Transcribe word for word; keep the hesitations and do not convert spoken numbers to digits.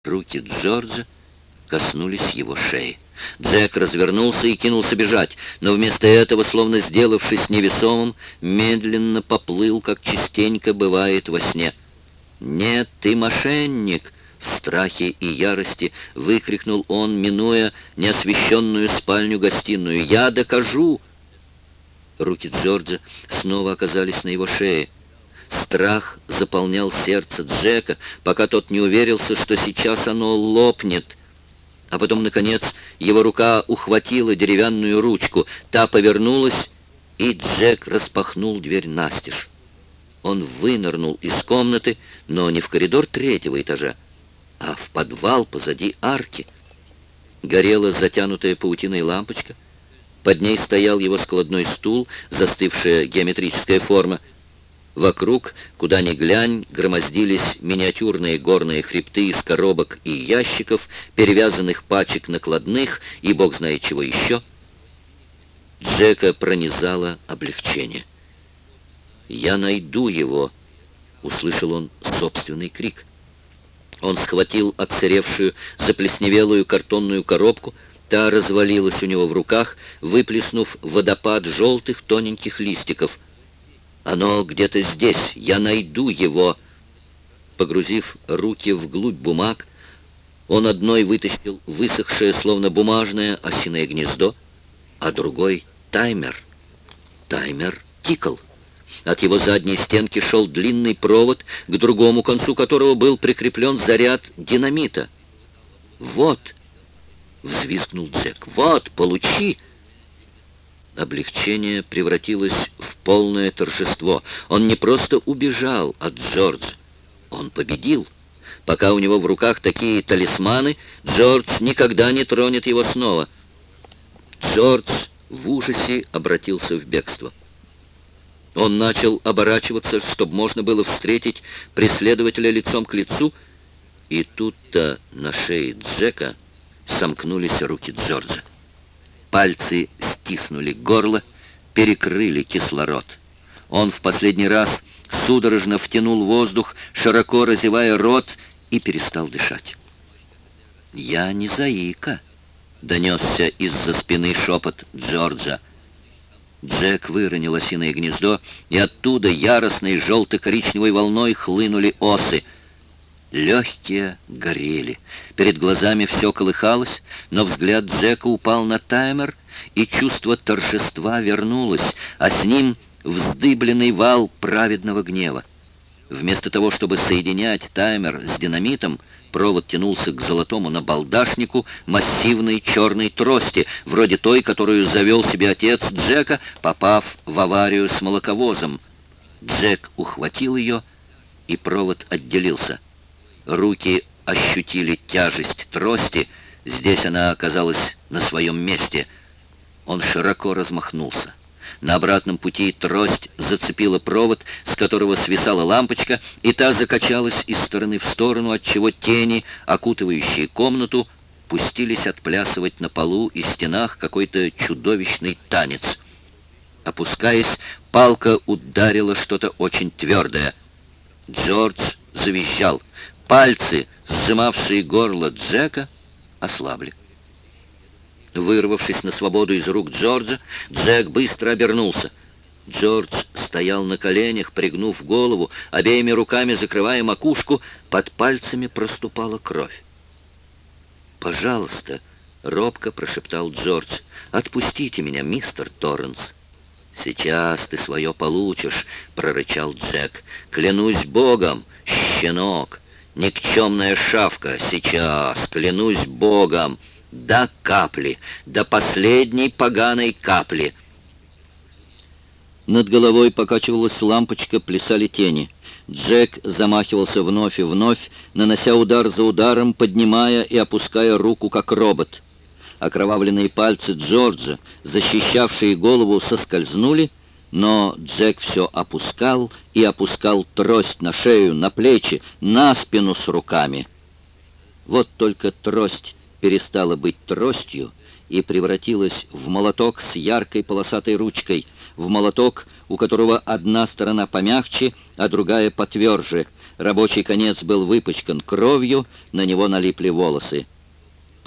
Руки Джорджа коснулись его шеи. Джек развернулся и кинулся бежать, но вместо этого, словно сделавшись невесомым, медленно поплыл, как частенько бывает во сне. «Нет, ты мошенник!» — в страхе и ярости выкрикнул он, минуя неосвещенную спальню-гостиную. «Я докажу!» Руки Джорджа снова оказались на его шее. Страх заполнял сердце Джека, пока тот не уверился, что сейчас оно лопнет. А потом, наконец, его рука ухватила деревянную ручку. Та повернулась, и Джек распахнул дверь настежь. Он вынырнул из комнаты, но не в коридор третьего этажа, а в подвал позади арки. Горела затянутая паутиной лампочка. Под ней стоял его складной стул, застывшая геометрическая форма. Вокруг, куда ни глянь, громоздились миниатюрные горные хребты из коробок и ящиков, перевязанных пачек накладных и бог знает чего еще. Джека пронизало облегчение. «Я найду его!» — услышал он собственный крик. Он схватил отсыревшую, заплесневелую картонную коробку. Та развалилась у него в руках, выплеснув водопад желтых тоненьких листиков. «Оно где-то здесь! Я найду его!» Погрузив руки вглубь бумаг, он одной вытащил высохшее, словно бумажное, осиное гнездо, а другой — таймер. Таймер тикал. От его задней стенки шел длинный провод, к другому концу которого был прикреплен заряд динамита. «Вот!» — взвизгнул Джек. «Вот, получи!» Облегчение превратилось в полное торжество. Он не просто убежал от Джорджа, он победил. Пока у него в руках такие талисманы, Джордж никогда не тронет его снова. Джордж в ужасе обратился в бегство. Он начал оборачиваться, чтобы можно было встретить преследователя лицом к лицу, и тут-то на шее Джека сомкнулись руки Джорджа. Пальцы стиснули горло, перекрыли кислород. Он в последний раз судорожно втянул воздух, широко разевая рот, и перестал дышать. «Я не заика», — донесся из-за спины шепот Джорджа. Джек выронил осиное гнездо, и оттуда яростной желто-коричневой волной хлынули осы. Легкие горели. Перед глазами все колыхалось, но взгляд Джека упал на таймер, и чувство торжества вернулось, а с ним вздыбленный вал праведного гнева. Вместо того, чтобы соединять таймер с динамитом, провод тянулся к золотому набалдашнику массивной черной трости, вроде той, которую завел себе отец Джека, попав в аварию с молоковозом. Джек ухватил ее, и провод отделился. Руки ощутили тяжесть трости. Здесь она оказалась на своем месте. Он широко размахнулся. На обратном пути трость зацепила провод, с которого свисала лампочка, и та закачалась из стороны в сторону, отчего тени, окутывающие комнату, пустились отплясывать на полу и стенах какой-то чудовищный танец. Опускаясь, палка ударила что-то очень твердое. Джордж завизжал. Пальцы, сжимавшие горло Джека, ослабли. Вырвавшись на свободу из рук Джорджа, Джек быстро обернулся. Джордж стоял на коленях, пригнув голову, обеими руками закрывая макушку, под пальцами проступала кровь. «Пожалуйста», — робко прошептал Джордж, — «отпустите меня, мистер Торренс». «Сейчас ты свое получишь», — прорычал Джек. «Клянусь Богом, щенок, никчемная шавка, сейчас, клянусь Богом, до капли, до последней поганой капли». Над головой покачивалась лампочка, плясали тени. Джек замахивался вновь и вновь, нанося удар за ударом, поднимая и опуская руку, как робот. Окровавленные пальцы Джорджа, защищавшие голову, соскользнули, но Джек все опускал и опускал трость на шею, на плечи, на спину с руками. Вот только трость перестала быть тростью и превратилась в молоток с яркой полосатой ручкой, в молоток, у которого одна сторона помягче, а другая потверже. Рабочий конец был выпачкан кровью, на него налипли волосы.